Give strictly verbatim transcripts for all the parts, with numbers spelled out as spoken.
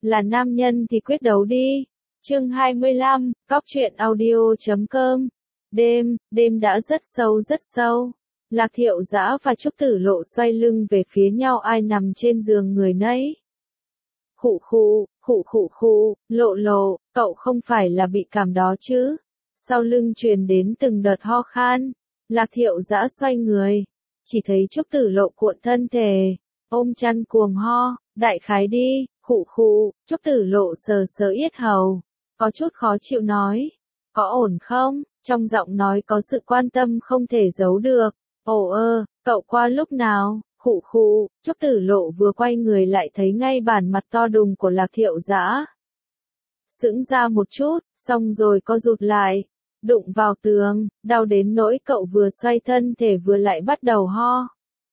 là nam nhân thì quyết đấu đi. Chương hai mươi lăm, cóc truyện audio chấm com. Đêm, đêm đã rất sâu rất sâu. Lạc Thiệu Dã và Trúc Tử Lộ xoay lưng về phía nhau, ai nằm trên giường người nấy. Khụ khụ, khụ khụ khụ, Lộ Lộ, cậu không phải là bị cảm đó chứ? Sau lưng truyền đến từng đợt ho khan. Lạc Thiệu Dã xoay người, chỉ thấy Trúc Tử Lộ cuộn thân thể, ôm chăn cuồng ho, đại khái đi, khụ khụ. Trúc Tử Lộ sờ sờ yết hầu, có chút khó chịu nói, có ổn không? Trong giọng nói có sự quan tâm không thể giấu được. Ồ ơ, cậu qua lúc nào? Khụ khụ. Trúc Tử Lộ vừa quay người lại thấy ngay bản mặt to đùng của Lạc Thiệu Dã. Sững ra một chút, xong rồi co rụt lại, đụng vào tường, đau đến nỗi cậu vừa xoay thân thể vừa lại bắt đầu ho.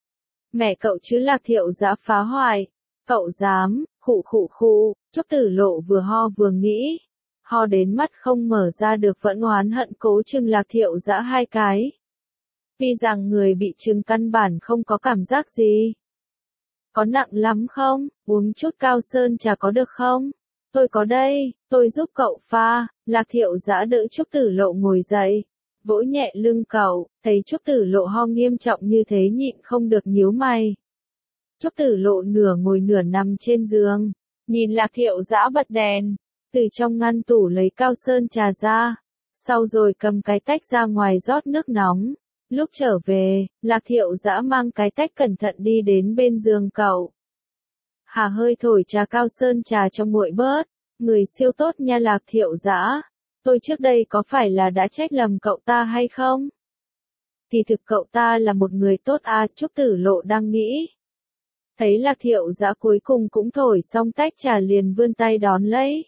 Mẹ cậu chứ, Lạc Thiệu Dã phá hoại. Cậu dám? Khụ khụ khụ. Trúc Tử Lộ vừa ho vừa nghĩ, ho đến mắt không mở ra được vẫn oán hận cố chừng Lạc Thiệu Dã hai cái. Vì rằng người bị chừng căn bản không có cảm giác gì. Có nặng lắm không? Uống chút cao sơn trà có được không? Tôi có đây, tôi giúp cậu pha. Lạc Thiệu Dã đỡ Trúc Tử Lộ ngồi dậy, vỗ nhẹ lưng cậu, thấy Trúc Tử Lộ ho nghiêm trọng như thế nhịn không được nhíu mày. Trúc Tử Lộ nửa ngồi nửa nằm trên giường, nhìn Lạc Thiệu Dã bật đèn, từ trong ngăn tủ lấy cao sơn trà ra, sau rồi cầm cái tách ra ngoài rót nước nóng. Lúc trở về, Lạc Thiệu Dã mang cái tách cẩn thận đi đến bên giường cậu. Hà hơi thổi trà cao sơn trà cho nguội bớt, người siêu tốt nha Lạc Thiệu Dã. Tôi trước đây có phải là đã trách lầm cậu ta hay không? Thì thực cậu ta là một người tốt à, Trúc Tử Lộ đang nghĩ. Thấy Lạc Thiệu Dã cuối cùng cũng thổi xong tách trà liền vươn tay đón lấy.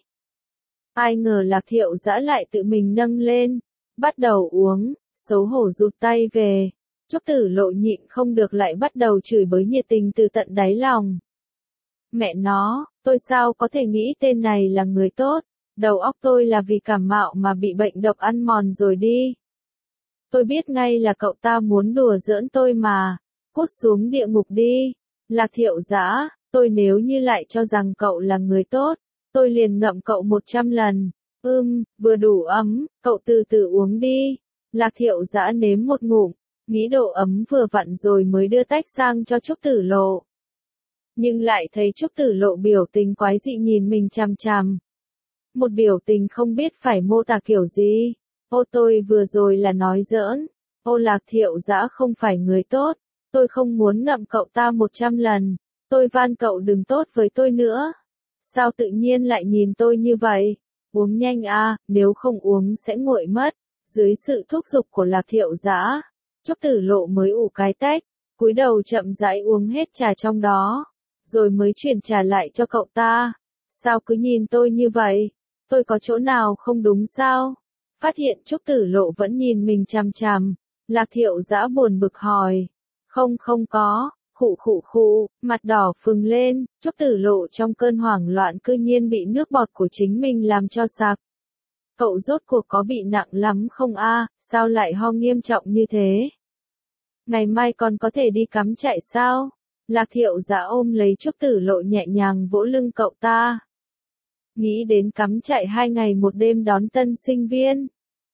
Ai ngờ Lạc Thiệu Dã lại tự mình nâng lên, bắt đầu uống, xấu hổ rụt tay về. Trúc Tử Lộ nhịn không được lại bắt đầu chửi bới nhiệt tình từ tận đáy lòng. Mẹ nó, tôi sao có thể nghĩ tên này là người tốt, đầu óc tôi là vì cảm mạo mà bị bệnh độc ăn mòn rồi đi. Tôi biết ngay là cậu ta muốn đùa giỡn tôi mà, cút xuống địa ngục đi. Lạc Thiệu Dã, tôi nếu như lại cho rằng cậu là người tốt, tôi liền ngậm cậu một trăm lần. Ưm, vừa đủ ấm, cậu từ từ uống đi. Lạc Thiệu Dã nếm một ngụm, nghĩ độ ấm vừa vặn rồi mới đưa tách sang cho Trúc Tử Lộ. Nhưng lại thấy Trúc Tử Lộ biểu tình quái dị nhìn mình chằm chằm. Một biểu tình không biết phải mô tả kiểu gì. Ô tôi vừa rồi là nói giỡn. Ô Lạc Thiệu Dã không phải người tốt. Tôi không muốn ngậm cậu ta một trăm lần. Tôi van cậu đừng tốt với tôi nữa. Sao tự nhiên lại nhìn tôi như vậy? Uống nhanh à, nếu không uống sẽ nguội mất. Dưới sự thúc giục của Lạc Thiệu Dã, Trúc Tử Lộ mới ủ cái tách, cúi đầu chậm rãi uống hết trà trong đó, rồi mới chuyển trà lại cho cậu ta. Sao cứ nhìn tôi như vậy? Tôi có chỗ nào không đúng sao? Phát hiện Trúc Tử Lộ vẫn nhìn mình chằm chằm, Lạc Thiệu Dã buồn bực hỏi. Không không có, khụ khụ khụ, mặt đỏ phừng lên, Trúc Tử Lộ trong cơn hoảng loạn cư nhiên bị nước bọt của chính mình làm cho sặc. Cậu rốt cuộc có bị nặng lắm không a? Sao lại ho nghiêm trọng như thế? Ngày mai còn có thể đi cắm trại sao? Lạc Thiệu Dã ôm lấy Trúc Tử Lộ nhẹ nhàng vỗ lưng cậu ta. Nghĩ đến cắm trại hai ngày một đêm đón tân sinh viên,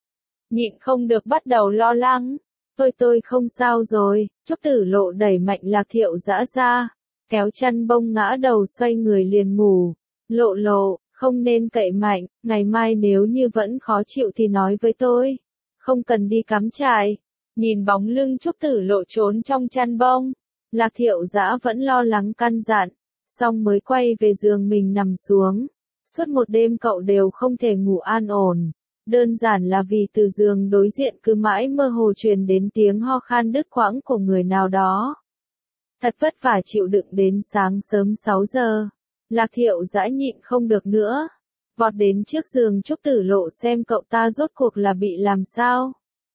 nhịn không được bắt đầu lo lắng. Tôi tôi không sao rồi. Trúc Tử Lộ đẩy mạnh Lạc Thiệu Dã ra, kéo chăn bông ngã đầu xoay người liền ngủ. Lộ Lộ, không nên cậy mạnh, ngày mai nếu như vẫn khó chịu thì nói với tôi. Không cần đi cắm trại. Nhìn bóng lưng Trúc Tử Lộ trốn trong chăn bông, Lạc Thiệu Dã vẫn lo lắng căn dặn, xong mới quay về giường mình nằm xuống. Suốt một đêm cậu đều không thể ngủ an ổn, đơn giản là vì từ giường đối diện cứ mãi mơ hồ truyền đến tiếng ho khan đứt quãng của người nào đó. Thật vất vả chịu đựng đến sáng sớm sáu giờ. Lạc Thiệu Dã nhịn không được nữa, vọt đến trước giường Trúc Tử Lộ xem cậu ta rốt cuộc là bị làm sao.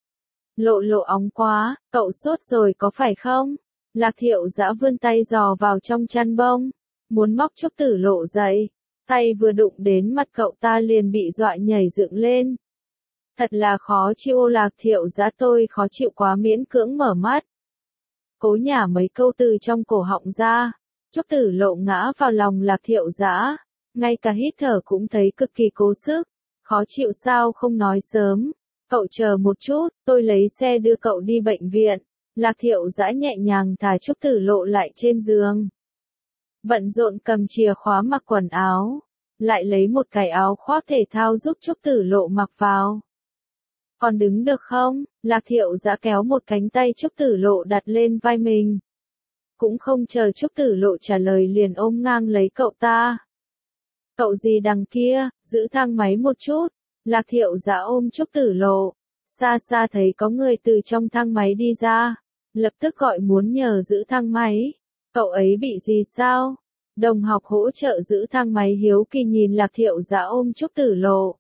Lộ Lộ óng quá, cậu sốt rồi có phải không? Lạc Thiệu Dã vươn tay dò vào trong chăn bông, muốn móc Trúc Tử Lộ dậy, tay vừa đụng đến mặt cậu ta liền bị dọa nhảy dựng lên. Thật là khó chịu. Lạc Thiệu Dã, tôi khó chịu quá, miễn cưỡng mở mắt. Cố nhả mấy câu từ trong cổ họng ra. Trúc Tử Lộ ngã vào lòng Lạc Thiệu Dã, ngay cả hít thở cũng thấy cực kỳ cố sức. Khó chịu sao không nói sớm? Cậu chờ một chút, tôi lấy xe đưa cậu đi bệnh viện. Lạc Thiệu Dã nhẹ nhàng thả Trúc Tử Lộ lại trên giường. Bận rộn cầm chìa khóa mặc quần áo, lại lấy một cái áo khoác thể thao giúp Trúc Tử Lộ mặc vào. Còn đứng được không? Lạc Thiệu Dã kéo một cánh tay Trúc Tử Lộ đặt lên vai mình. Cũng không chờ Trúc Tử Lộ trả lời liền ôm ngang lấy cậu ta. Cậu gì đằng kia, giữ thang máy một chút. Lạc Thiệu Dã ôm Trúc Tử Lộ. Xa xa thấy có người từ trong thang máy đi ra. Lập tức gọi muốn nhờ giữ thang máy. Cậu ấy bị gì sao? Đồng học hỗ trợ giữ thang máy hiếu kỳ nhìn Lạc Thiệu Dã ôm Trúc Tử Lộ.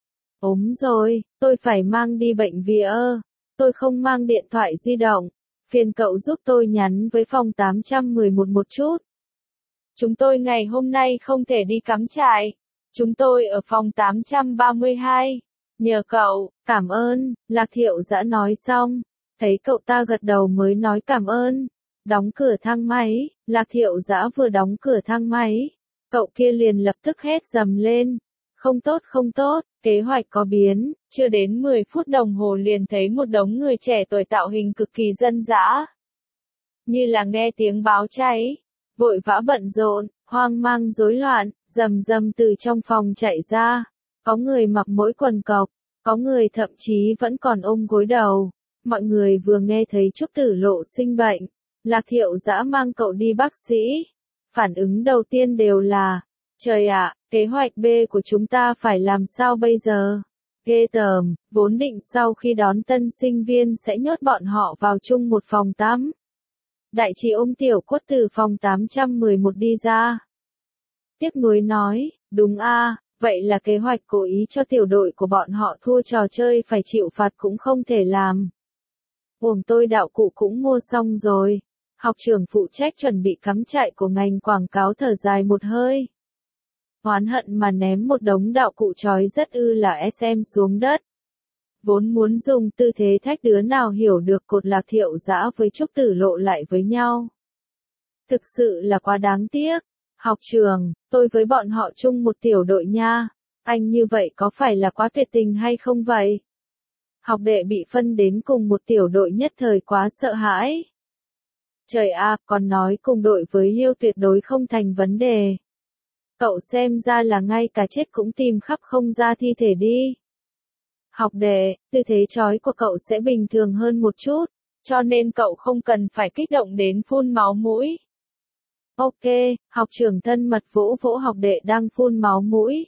Ốm rồi, tôi phải mang đi bệnh viện. Tôi không mang điện thoại di động. Phiền cậu giúp tôi nhắn với phòng tám trăm mười một một chút. Chúng tôi ngày hôm nay không thể đi cắm trại. Chúng tôi ở phòng tám trăm ba mươi hai. Nhờ cậu, cảm ơn, Lạc Thiệu Dã nói xong. Thấy cậu ta gật đầu mới nói cảm ơn. Đóng cửa thang máy, Lạc Thiệu Dã vừa đóng cửa thang máy. Cậu kia liền lập tức hét dầm lên. Không tốt không tốt, kế hoạch có biến, chưa đến mười phút đồng hồ liền thấy một đống người trẻ tuổi tạo hình cực kỳ dân dã. Như là nghe tiếng báo cháy, vội vã bận rộn, hoang mang rối loạn, rầm rầm từ trong phòng chạy ra. Có người mặc mỗi quần cộc, có người thậm chí vẫn còn ôm gối đầu. Mọi người vừa nghe thấy Trúc Tử Lộ sinh bệnh, Lạc Thiệu Dã mang cậu đi bác sĩ. Phản ứng đầu tiên đều là, trời ạ, kế hoạch B của chúng ta phải làm sao bây giờ? Ghê tởm, vốn định sau khi đón tân sinh viên sẽ nhốt bọn họ vào chung một phòng tắm. Đại chị ôm Tiểu Quất từ phòng tám trăm mười một đi ra. Tiếc nuối nói, đúng a, vậy là kế hoạch cố ý cho tiểu đội của bọn họ thua trò chơi phải chịu phạt cũng không thể làm. Gồm tôi đạo cụ cũng mua xong rồi. Học trưởng phụ trách chuẩn bị cắm trại của ngành quảng cáo thở dài một hơi. Oán hận mà ném một đống đạo cụ trói rất ư là ét em xuống đất. Vốn muốn dùng tư thế thách đứa nào hiểu được cột Lạc Thiệu Dã với Trúc Tử Lộ lại với nhau. Thực sự là quá đáng tiếc. Học trường, tôi với bọn họ chung một tiểu đội nha. Anh như vậy có phải là quá tuyệt tình hay không vậy? Học đệ bị phân đến cùng một tiểu đội nhất thời quá sợ hãi. Trời ạ, à, còn nói cùng đội với Liêu tuyệt đối không thành vấn đề. Cậu xem ra là ngay cả chết cũng tìm khắp không ra thi thể đi. Học đệ, tư thế trói của cậu sẽ bình thường hơn một chút, cho nên cậu không cần phải kích động đến phun máu mũi. Ok, học trưởng thân mật vỗ vỗ học đệ đang phun máu mũi.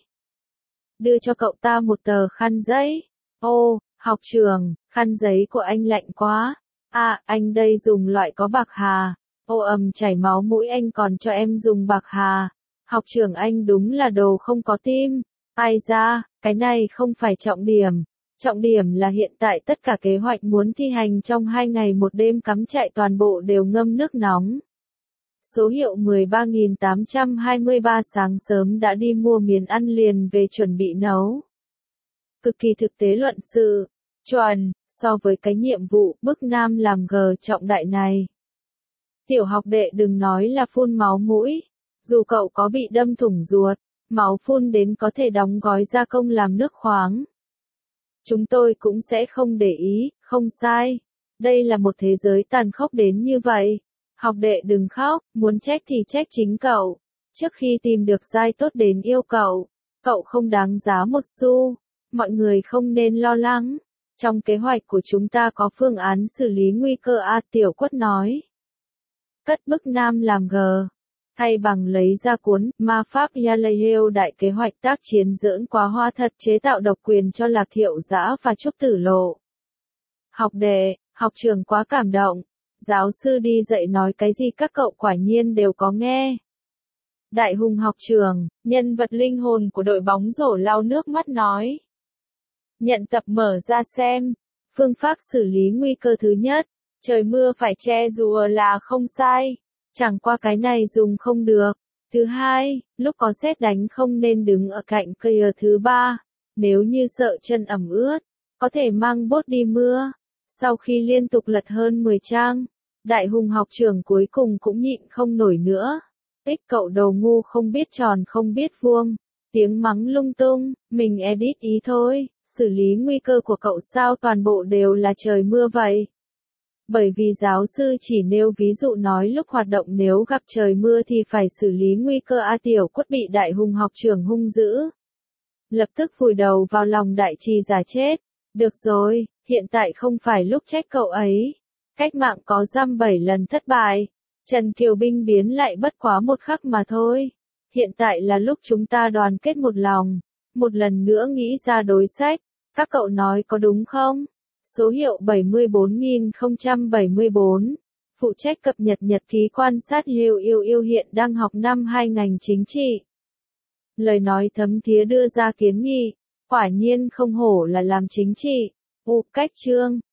Đưa cho cậu ta một tờ khăn giấy. Ô, học trưởng, khăn giấy của anh lạnh quá. À, anh đây dùng loại có bạc hà. Ô ầm chảy máu mũi anh còn cho em dùng bạc hà. Học trưởng anh đúng là đồ không có tim. Ai ra, cái này không phải trọng điểm. Trọng điểm là hiện tại tất cả kế hoạch muốn thi hành trong hai ngày một đêm cắm trại toàn bộ đều ngâm nước nóng. Số hiệu mười ba nghìn tám trăm hai mươi ba sáng sớm đã đi mua miến ăn liền về chuẩn bị nấu. Cực kỳ thực tế luận sự. Chuẩn, so với cái nhiệm vụ bức nam làm gờ trọng đại này. Tiểu học đệ đừng nói là phun máu mũi. Dù cậu có bị đâm thủng ruột, máu phun đến có thể đóng gói gia công làm nước khoáng. Chúng tôi cũng sẽ không để ý, không sai. Đây là một thế giới tàn khốc đến như vậy. Học đệ đừng khóc, muốn trách thì trách chính cậu. Trước khi tìm được giai tốt đến yêu cậu, cậu không đáng giá một xu. Mọi người không nên lo lắng. Trong kế hoạch của chúng ta có phương án xử lý nguy cơ A Tiểu Quất nói. Cất bức nam làm gờ. Thay bằng lấy ra cuốn Ma Pháp Yaleo đại kế hoạch tác chiến giỡn quá hoa thật chế tạo độc quyền cho Lạc Thiệu Dã và Trúc Tử Lộ. Học đệ, học trường quá cảm động. Giáo sư đi dạy nói cái gì các cậu quả nhiên đều có nghe. Đại hùng học trường, nhân vật linh hồn của đội bóng rổ lau nước mắt nói. Nhận tập mở ra xem. Phương pháp xử lý nguy cơ thứ nhất. Trời mưa phải che dù là không sai. Chẳng qua cái này dùng không được. Thứ hai, lúc có sét đánh không nên đứng ở cạnh cây. Thứ ba, nếu như sợ chân ẩm ướt, có thể mang bốt đi mưa. Sau khi liên tục lật hơn mười trang, đại hùng học trưởng cuối cùng cũng nhịn không nổi nữa. Ích cậu đồ ngu không biết tròn không biết vuông. Tiếng mắng lung tung, mình edit ý thôi, xử lý nguy cơ của cậu sao toàn bộ đều là trời mưa vậy. Bởi vì giáo sư chỉ nêu ví dụ nói lúc hoạt động nếu gặp trời mưa thì phải xử lý nguy cơ A Tiểu Quất bị đại hùng học trưởng hung dữ. Lập tức vùi đầu vào lòng đại trì giả chết. Được rồi, hiện tại không phải lúc trách cậu ấy. Cách mạng có dăm bảy lần thất bại. Trần Kiều binh biến lại bất quá một khắc mà thôi. Hiện tại là lúc chúng ta đoàn kết một lòng. Một lần nữa nghĩ ra đối sách. Các cậu nói có đúng không? Số hiệu bảy mươi bốn nghìn không trăm bảy mươi bốn. Phụ trách cập nhật nhật ký quan sát Liêu Yêu Yêu hiện đang học năm hai ngành chính trị. Lời nói thấm thía đưa ra kiến nghị. Quả nhiên không hổ là làm chính trị. U cách chương.